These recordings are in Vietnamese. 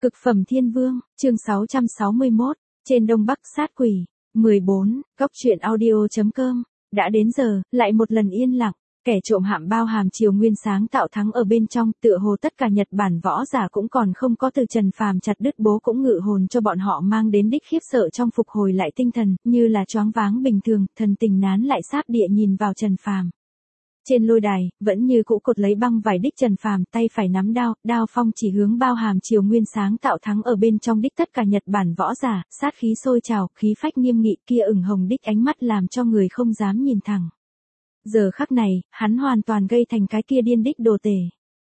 Cực phẩm thiên vương, chương 661, trên đông bắc sát quỷ, 14, góc truyện audio.com, đã đến giờ, lại một lần yên lặng, kẻ trộm hạm bao hàm Triều Nguyên Sáng Tạo Thắng ở bên trong, tựa hồ tất cả Nhật Bản võ giả cũng còn không có từ Trần Phàm chặt đứt bố cũng ngự hồn cho bọn họ mang đến đích khiếp sợ trong phục hồi lại tinh thần, như là choáng váng bình thường, thần tình nán lại sáp địa nhìn vào Trần Phàm. Trên lôi đài, vẫn như cũ cột lấy băng vải đích Trần Phàm, tay phải nắm đao, đao phong chỉ hướng bao hàm Triều Nguyên Sáng Tạo Thắng ở bên trong đích tất cả Nhật Bản võ giả, sát khí sôi trào, khí phách nghiêm nghị kia ửng hồng đích ánh mắt làm cho người không dám nhìn thẳng. Giờ khắc này, hắn hoàn toàn gây thành cái kia điên đích đồ tể.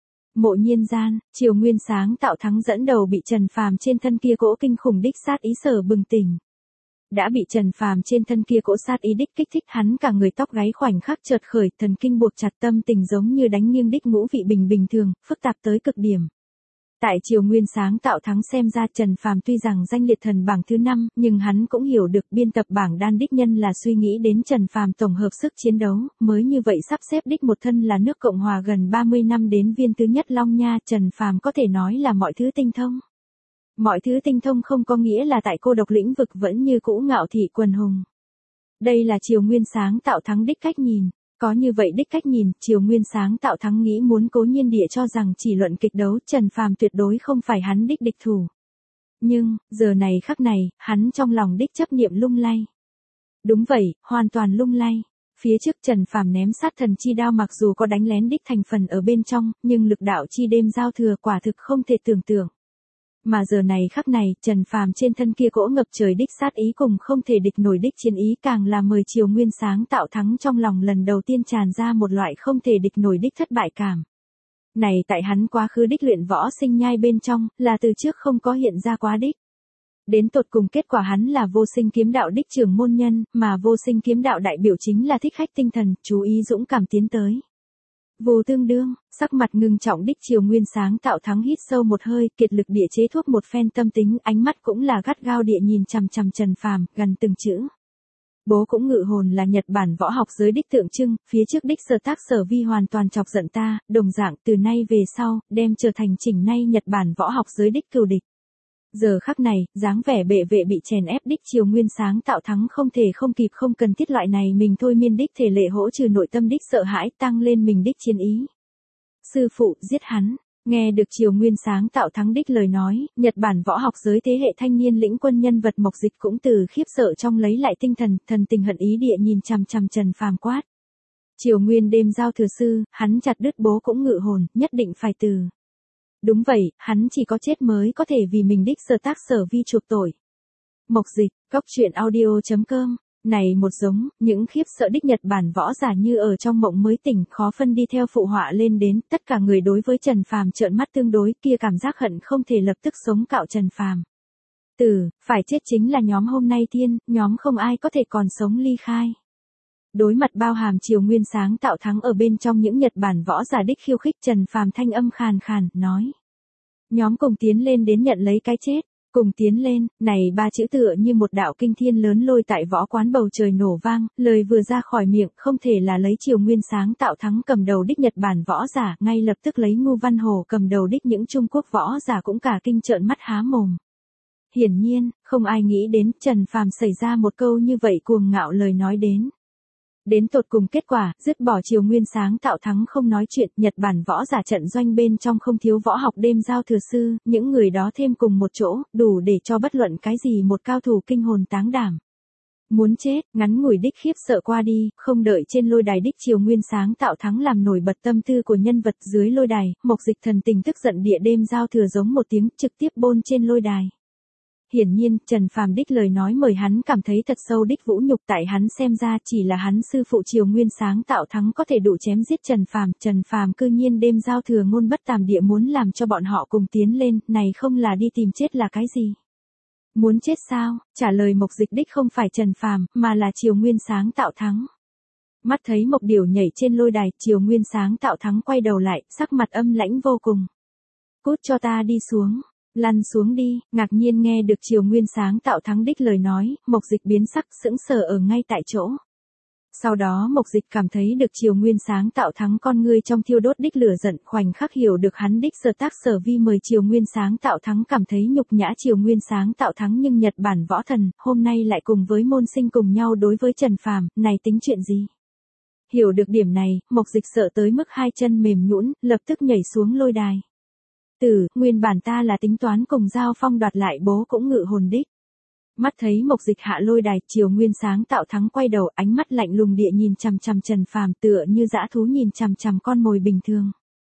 Mộ nhiên gian, Triều Nguyên Sáng Tạo Thắng dẫn đầu bị Trần Phàm trên thân kia cỗ kinh khủng đích sát ý sở bừng tỉnh. Đã bị Trần Phàm trên thân kia cỗ sát ý đích kích thích hắn cả người tóc gáy khoảnh khắc chợt khởi, thần kinh buộc chặt, tâm tình giống như đánh nghiêng đích ngũ vị bình thường, phức tạp tới cực điểm. Tại Triều Nguyên Sáng Tạo Thắng xem ra Trần Phàm tuy rằng danh liệt thần bảng thứ 5, nhưng hắn cũng hiểu được biên tập bảng đan đích nhân là suy nghĩ đến Trần Phàm tổng hợp sức chiến đấu, mới như vậy sắp xếp đích một thân là nước Cộng hòa gần 30 năm đến viên thứ nhất Long Nha, Trần Phàm có thể nói là mọi thứ tinh thông. Mọi thứ tinh thông không có nghĩa là tại cô độc lĩnh vực vẫn như cũ ngạo thị quần hùng. Đây là Triều Nguyên Sáng Tạo Thắng đích cách nhìn. Có như vậy đích cách nhìn, Triều Nguyên Sáng Tạo Thắng nghĩ muốn Cố Nhiên Địa cho rằng chỉ luận kịch đấu Trần Phàm tuyệt đối không phải hắn đích địch thủ. Nhưng, giờ này khắc này, hắn trong lòng đích chấp niệm lung lay. Đúng vậy, hoàn toàn lung lay. Phía trước Trần Phàm ném sát thần chi đao mặc dù có đánh lén đích thành phần ở bên trong, nhưng lực đạo chi đêm giao thừa quả thực không thể tưởng tượng. Mà giờ này khắc này, Trần Phàm trên thân kia cỗ ngập trời đích sát ý cùng không thể địch nổi đích chiến ý càng là mời Triều Nguyên Sáng Tạo Thắng trong lòng lần đầu tiên tràn ra một loại không thể địch nổi đích thất bại cảm. Này tại hắn quá khứ đích luyện võ sinh nhai bên trong, là từ trước không có hiện ra quá đích. Đến tột cùng kết quả hắn là vô sinh kiếm đạo đích trưởng môn nhân, mà vô sinh kiếm đạo đại biểu chính là thích khách tinh thần, chú ý dũng cảm tiến tới. Vô tương đương, sắc mặt ngưng trọng đích Triều Nguyên Sáng Tạo Thắng hít sâu một hơi, kiệt lực địa chế thuốc một phen tâm tính, ánh mắt cũng là gắt gao địa nhìn chằm chằm Trần Phàm, gần từng chữ. Bố cũng ngự hồn là Nhật Bản võ học giới đích tượng trưng, phía trước đích sở tác sở vi hoàn toàn chọc giận ta, đồng dạng từ nay về sau, đem trở thành chỉnh nay Nhật Bản võ học giới đích cừu địch. Giờ khắc này, dáng vẻ bệ vệ bị chèn ép đích Triều Nguyên Sáng Tạo Thắng không thể không kịp không cần thiết loại này mình thôi miên đích thể lệ hỗ trừ nội tâm đích sợ hãi tăng lên mình đích chiến ý. Sư phụ, giết hắn. Nghe được Triều Nguyên Sáng Tạo Thắng đích lời nói, Nhật Bản võ học giới thế hệ thanh niên lĩnh quân nhân vật Mộc Dịch cũng từ khiếp sợ trong lấy lại tinh thần, thần tình hận ý địa nhìn chằm chằm Trần Phàm quát. Triều Nguyên đêm giao thừa sư, hắn chặt đứt bố cũng ngự hồn, nhất định phải từ. Đúng vậy, hắn chỉ có chết mới có thể vì mình đích sở tác sở vi chuộc tội. Mộc Dịch, góc truyện audio.com, này một giống, những khiếp sợ đích Nhật Bản võ giả như ở trong mộng mới tỉnh, khó phân đi theo phụ họa lên đến, tất cả người đối với Trần Phàm trợn mắt tương đối, kia cảm giác hận không thể lập tức sống cạo Trần Phàm. Phải chết chính là nhóm hôm nay thiên, nhóm không ai có thể còn sống ly khai. Đối mặt bao hàm Triều Nguyên Sáng Tạo Thắng ở bên trong những Nhật Bản võ giả đích khiêu khích, Trần Phàm thanh âm khàn khàn, nói. Nhóm cùng tiến lên đến nhận lấy cái chết, cùng tiến lên, này ba chữ tựa như một đạo kinh thiên lớn lôi tại võ quán bầu trời nổ vang, lời vừa ra khỏi miệng không thể là lấy Triều Nguyên Sáng Tạo Thắng cầm đầu đích Nhật Bản võ giả, ngay lập tức lấy Ngưu Văn Hồ cầm đầu đích những Trung Quốc võ giả cũng cả kinh trợn mắt há mồm. Hiển nhiên, không ai nghĩ đến Trần Phàm xảy ra một câu như vậy cuồng ngạo lời nói đến. Đến tột cùng kết quả, dứt bỏ Triều Nguyên Sáng Tạo Thắng không nói chuyện, Nhật Bản võ giả trận doanh bên trong không thiếu võ học đêm giao thừa sư, những người đó thêm cùng một chỗ, đủ để cho bất luận cái gì một cao thủ kinh hồn táng đảm. Muốn chết, ngắn ngủi đích khiếp sợ qua đi, không đợi trên lôi đài đích Triều Nguyên Sáng Tạo Thắng làm nổi bật tâm tư của nhân vật dưới lôi đài, Mộc Dịch thần tình tức giận địa đêm giao thừa giống một tiếng trực tiếp bôn trên lôi đài. Hiển nhiên, Trần Phàm đích lời nói mời hắn cảm thấy thật sâu đích vũ nhục, tại hắn xem ra chỉ là hắn sư phụ Triều Nguyên Sáng Tạo Thắng có thể đủ chém giết Trần Phàm cư nhiên đêm giao thừa ngôn bất tàm địa muốn làm cho bọn họ cùng tiến lên, này không là đi tìm chết là cái gì? Muốn chết sao? Trả lời Mộc Dịch đích không phải Trần Phàm, mà là Triều Nguyên Sáng Tạo Thắng. Mắt thấy Mộc Điểu nhảy trên lôi đài, Triều Nguyên Sáng Tạo Thắng quay đầu lại, sắc mặt âm lãnh vô cùng. Cút cho ta đi xuống. Lăn xuống đi, ngạc nhiên nghe được Triều Nguyên Sáng Tạo Thắng đích lời nói, Mộc Dịch biến sắc sững sờ ở ngay tại chỗ. Sau đó Mộc Dịch cảm thấy được Triều Nguyên sáng tạo thắng con ngươi trong thiêu đốt đích lửa giận, khoảnh khắc hiểu được hắn đích sở tác sở vi, mời Triều Nguyên sáng tạo thắng cảm thấy nhục nhã Triều Nguyên sáng tạo thắng, nhưng Nhật Bản võ thần, hôm nay lại cùng với môn sinh cùng nhau đối với Trần Phàm, này tính chuyện gì? Hiểu được điểm này, Mộc Dịch sợ tới mức hai chân mềm nhũn, lập tức nhảy xuống lôi đài. Nguyên bản ta là tính toán cùng Giao Phong đoạt lại bố cũng ngự hồn đích. Mắt thấy Mộc Dịch hạ lôi đài, Triều Nguyên sáng tạo thắng quay đầu, ánh mắt lạnh lùng địa nhìn chằm chằm Trần Phàm, tựa như dã thú nhìn chằm chằm con mồi bình thường.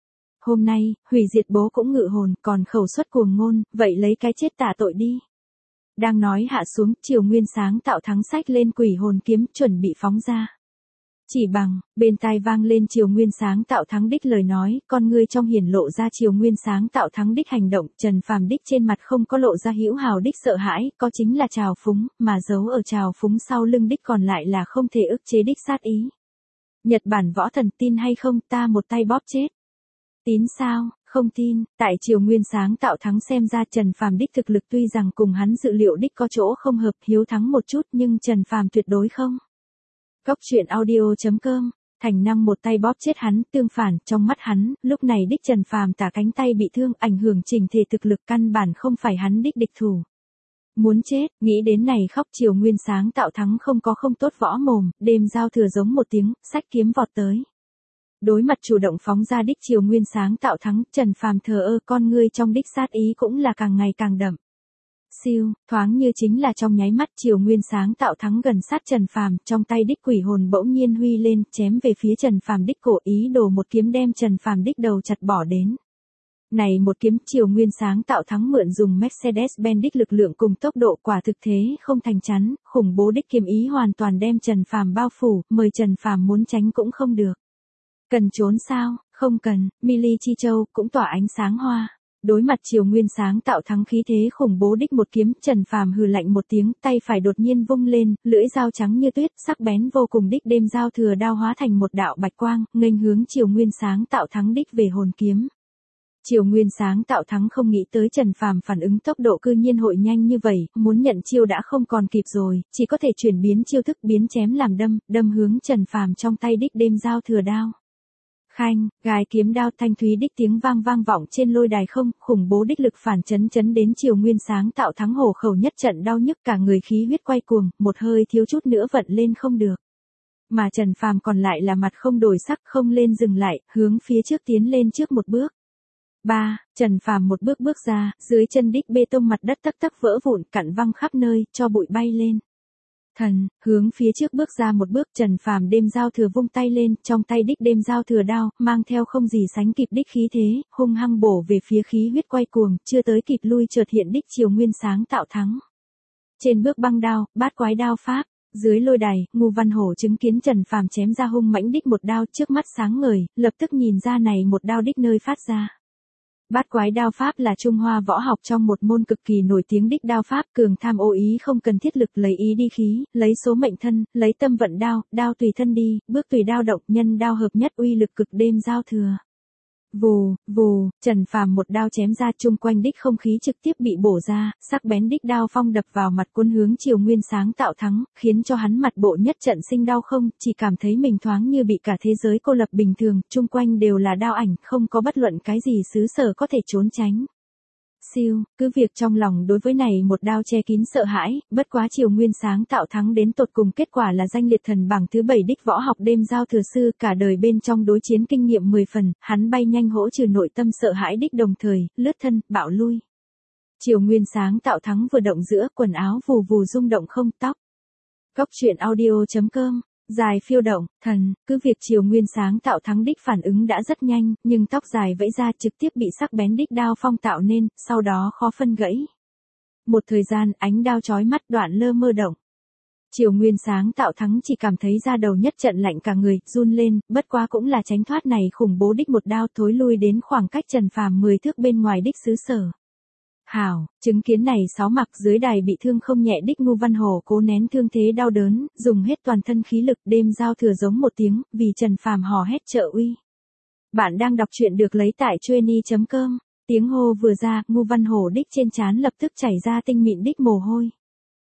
Hôm nay, hủy diệt bố cũng ngự hồn, còn khẩu suất cuồng ngôn, vậy lấy cái chết tạ tội đi. Đang nói hạ xuống, Triều Nguyên sáng tạo thắng xách lên quỷ hồn kiếm, chuẩn bị phóng ra. Chỉ bằng, bên tai vang lên Triều Nguyên sáng tạo thắng đích lời nói, con ngươi trong hiển lộ ra Triều Nguyên sáng tạo thắng đích hành động, Trần Phàm đích trên mặt không có lộ ra hữu hào đích sợ hãi, có chính là trào phúng, mà giấu ở trào phúng sau lưng đích còn lại là không thể ức chế đích sát ý. Nhật Bản võ thần, tin hay không, ta một tay bóp chết. Tín sao? Không tin. Tại Triều Nguyên sáng tạo thắng xem ra Trần Phàm đích thực lực tuy rằng cùng hắn dự liệu đích có chỗ không hợp, hiếu thắng một chút, nhưng Trần Phàm tuyệt đối không. Góc truyện audio.com, thành năng một tay bóp chết hắn, tương phản, trong mắt hắn, lúc này đích Trần Phàm tả cánh tay bị thương, ảnh hưởng chỉnh thể thực lực, căn bản không phải hắn đích địch thủ. Muốn chết, nghĩ đến này khóc, Triều Nguyên sáng tạo thắng không có không tốt võ mồm, đêm giao thừa giống một tiếng, xách kiếm vọt tới. Đối mặt chủ động phóng ra đích Triều Nguyên sáng tạo thắng, Trần Phàm thờ ơ, con ngươi trong đích sát ý cũng là càng ngày càng đậm. Siêu, thoáng như chính là trong nháy mắt, Triều Nguyên sáng tạo thắng gần sát Trần Phàm, trong tay đích quỷ hồn bỗng nhiên huy lên, chém về phía Trần Phàm đích cổ, ý đồ một kiếm đem Trần Phàm đích đầu chặt bỏ đến. Này một kiếm, Triều Nguyên sáng tạo thắng mượn dùng Mercedes-Benz đích lực lượng cùng tốc độ, quả thực thế không thành chắn, khủng bố đích kiếm ý hoàn toàn đem Trần Phàm bao phủ, mời Trần Phàm muốn tránh cũng không được. Cần trốn sao? Không cần, Mili Chi Châu cũng tỏa ánh sáng hoa. Đối mặt Triều Nguyên sáng tạo thắng khí thế khủng bố đích một kiếm, Trần Phàm hừ lạnh một tiếng, tay phải đột nhiên vung lên, lưỡi dao trắng như tuyết, sắc bén vô cùng đích đêm giao thừa đao hóa thành một đạo bạch quang, nghênh hướng Triều Nguyên sáng tạo thắng đích về hồn kiếm. Triều Nguyên sáng tạo thắng không nghĩ tới Trần Phàm phản ứng tốc độ cư nhiên hội nhanh như vậy, muốn nhận chiêu đã không còn kịp rồi, chỉ có thể chuyển biến chiêu thức, biến chém làm đâm, đâm hướng Trần Phàm trong tay đích đêm giao thừa đao. Khanh, gai kiếm đao, thanh thúy đích tiếng vang vang vọng trên lôi đài không, khủng bố đích lực phản chấn đến Triều Nguyên sáng tạo thắng hổ khẩu nhất trận đau nhức, cả người khí huyết quay cuồng, một hơi thiếu chút nữa vận lên không được. Mà Trần Phàm còn lại là mặt không đổi sắc, không lên dừng lại, hướng phía trước tiến lên trước một bước. Trần Phàm một bước bước ra, dưới chân đích bê tông mặt đất tắc tắc vỡ vụn, cặn văng khắp nơi, cho bụi bay lên. Hướng phía trước bước ra một bước, Trần Phàm đêm giao thừa vung tay lên, trong tay đích đêm giao thừa đao, mang theo không gì sánh kịp đích khí thế, hung hăng bổ về phía khí huyết quay cuồng, chưa tới kịp lui chợt hiện đích Triều Nguyên sáng tạo thắng. Trên bước băng đao, bát quái đao pháp, dưới lôi đài, Ngô Văn Hổ chứng kiến Trần Phàm chém ra hung mãnh đích một đao, trước mắt sáng ngời, lập tức nhìn ra này một đao đích nơi phát ra. Bát quái đao pháp là Trung Hoa võ học trong một môn cực kỳ nổi tiếng đích đao pháp, cường tham ô ý không cần thiết lực, lấy ý đi khí, lấy số mệnh thân, lấy tâm vận đao, đao tùy thân đi, bước tùy đao động, nhân đao hợp nhất, uy lực cực đêm giao thừa. Vù, vù, Trần Phàm một đao chém ra, chung quanh đích không khí trực tiếp bị bổ ra, sắc bén đích đao phong đập vào mặt cuốn hướng Triều Nguyên sáng tạo thắng, khiến cho hắn mặt bộ nhất trận sinh đau không, chỉ cảm thấy mình thoáng như bị cả thế giới cô lập bình thường, chung quanh đều là đao ảnh, không có bất luận cái gì xứ sở có thể trốn tránh. Siêu, cứ việc trong lòng đối với này một đao che kín sợ hãi, bất quá Triều Nguyên sáng tạo thắng đến tột cùng, kết quả là danh liệt thần bảng thứ 7 đích võ học đêm giao thừa sư, cả đời bên trong đối chiến kinh nghiệm 10 phần, hắn bay nhanh hỗ trừ nội tâm sợ hãi đích, đồng thời, lướt thân, bạo lui. Triều Nguyên sáng tạo thắng vừa động giữa, quần áo vù vù rung động không, tóc. Góc truyện audio.com, dài phiêu động, cứ việc Triều Nguyên sáng tạo thắng đích phản ứng đã rất nhanh, nhưng tóc dài vẫy ra trực tiếp bị sắc bén đích đao phong tạo nên, sau đó khó phân gãy. Một thời gian, ánh đao chói mắt, đoạn lơ mơ động. Triều Nguyên sáng tạo thắng chỉ cảm thấy da đầu nhất trận lạnh, cả người run lên, bất quá cũng là tránh thoát này khủng bố đích một đao, thối lui đến khoảng cách Trần Phàm 10 thước bên ngoài đích xứ sở. Hảo, chứng kiến này sáu mặc dưới đài bị thương không nhẹ đích Ngô Văn Hổ cố nén thương thế đau đớn, dùng hết toàn thân khí lực, đêm giao thừa giống một tiếng, vì Trần Phàm hò hét trợ uy. Bạn đang đọc truyện được lấy tại Chueny.com, tiếng hô vừa ra, Ngô Văn Hổ đích trên trán lập tức chảy ra tinh mịn đích mồ hôi.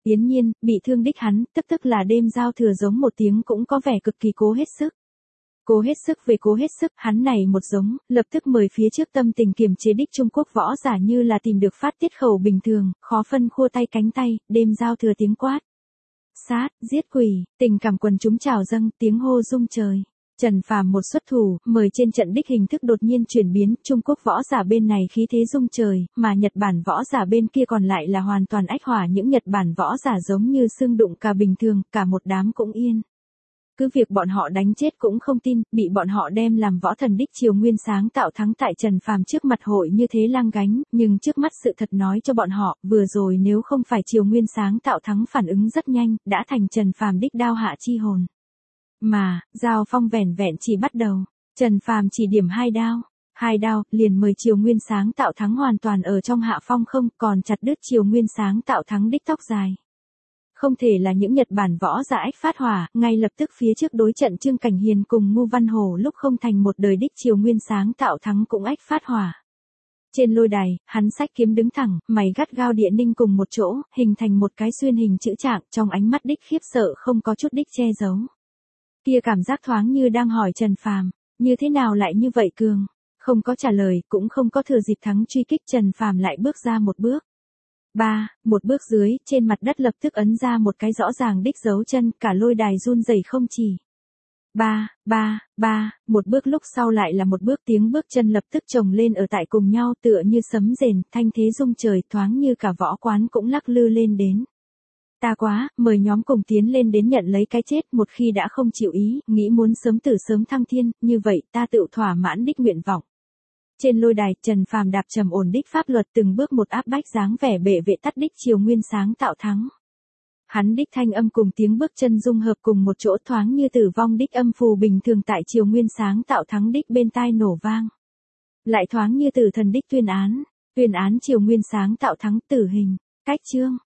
Yến Nhiên, bị thương đích hắn, tức là đêm giao thừa giống một tiếng cũng có vẻ cực kỳ cố hết sức. Cố hết sức về cố hết sức, hắn này một giống, lập tức mời phía trước tâm tình kiềm chế đích Trung Quốc võ giả như là tìm được phát tiết khẩu bình thường, khó phân khua tay cánh tay, đêm giao thừa tiếng quát. Sát, giết quỷ, tình cảm quần chúng trào dâng, tiếng hô rung trời. Trần Phàm một xuất thủ, mời trên trận đích hình thức đột nhiên chuyển biến, Trung Quốc võ giả bên này khí thế rung trời, mà Nhật Bản võ giả bên kia còn lại là hoàn toàn ách hỏa, những Nhật Bản võ giả giống như xương đụng cả bình thường, cả một đám cũng yên. Cứ việc bọn họ đánh chết cũng không tin, bị bọn họ đem làm võ thần đích Triều Nguyên sáng tạo thắng tại Trần Phàm trước mặt hội như thế lăng gánh, nhưng trước mắt sự thật nói cho bọn họ, vừa rồi nếu không phải Triều Nguyên sáng tạo thắng phản ứng rất nhanh, đã thành Trần Phàm đích đao hạ chi hồn. Mà, giao phong vẻn vẹn chỉ bắt đầu, Trần Phàm chỉ điểm hai đao, liền mời Triều Nguyên sáng tạo thắng hoàn toàn ở trong hạ phong không, còn chặt đứt Triều Nguyên sáng tạo thắng đích tóc dài. Không thể là những Nhật Bản võ giả ách phát hỏa, ngay lập tức phía trước đối trận Trương Cảnh Hiền cùng Ngô Văn Hổ lúc không thành một đời đích Triều Nguyên sáng tạo thắng cũng ách phát hỏa. Trên lôi đài, hắn xách kiếm đứng thẳng, mày gắt gao địa ninh cùng một chỗ, hình thành một cái xuyên hình chữ trạng, trong ánh mắt đích khiếp sợ không có chút đích che giấu. Kia cảm giác thoáng như đang hỏi Trần Phàm, như thế nào lại như vậy cường? Không có trả lời, cũng không có thừa dịp thắng truy kích, Trần Phàm lại bước ra một bước. Một bước dưới, trên mặt đất lập tức ấn ra một cái rõ ràng đích dấu chân, cả lôi đài run rẩy không chỉ. Một bước lúc sau lại là một bước, tiếng bước chân lập tức chồng lên ở tại cùng nhau tựa như sấm rền, thanh thế rung trời, thoáng như cả võ quán cũng lắc lư lên đến. Ta quá, mời nhóm cùng tiến lên đến nhận lấy cái chết, một khi đã không chịu ý, nghĩ muốn sớm tử sớm thăng thiên, như vậy ta tự thỏa mãn đích nguyện vọng. Trên lôi đài, Trần Phàm đạp trầm ổn đích pháp luật từng bước một áp bách dáng vẻ bệ vệ tắt đích Triều Nguyên sáng tạo thắng. Hắn đích thanh âm cùng tiếng bước chân dung hợp cùng một chỗ, thoáng như tử vong đích âm phù bình thường tại Triều Nguyên sáng tạo thắng đích bên tai nổ vang. Lại thoáng như tử thần đích tuyên án Triều Nguyên sáng tạo thắng tử hình, cách chương.